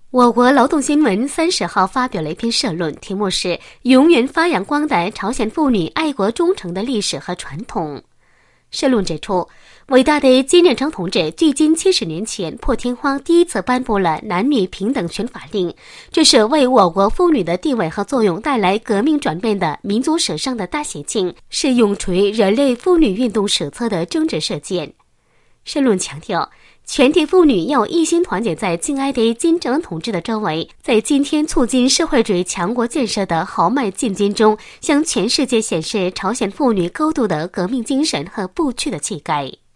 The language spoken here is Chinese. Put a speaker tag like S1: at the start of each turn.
S1: 我国劳动新闻30号发表了一篇社论，题目是“永远发扬光大朝鲜妇女爱国忠诚的历史和传统”。社论指出，伟大的金日成同志距今70年前破天荒第一次颁布了男女平等权法令，这是为我国妇女的地位和作用带来革命转变的民族史上的大喜庆，是永垂人类妇女运动史册的政治事件。社论强调，全体妇女要一心团结在敬爱的金正恩同志的周围，在今天促进社会主义强国建设的豪迈进军中，向全世界显示朝鲜妇女高度的革命精神和不屈的气概。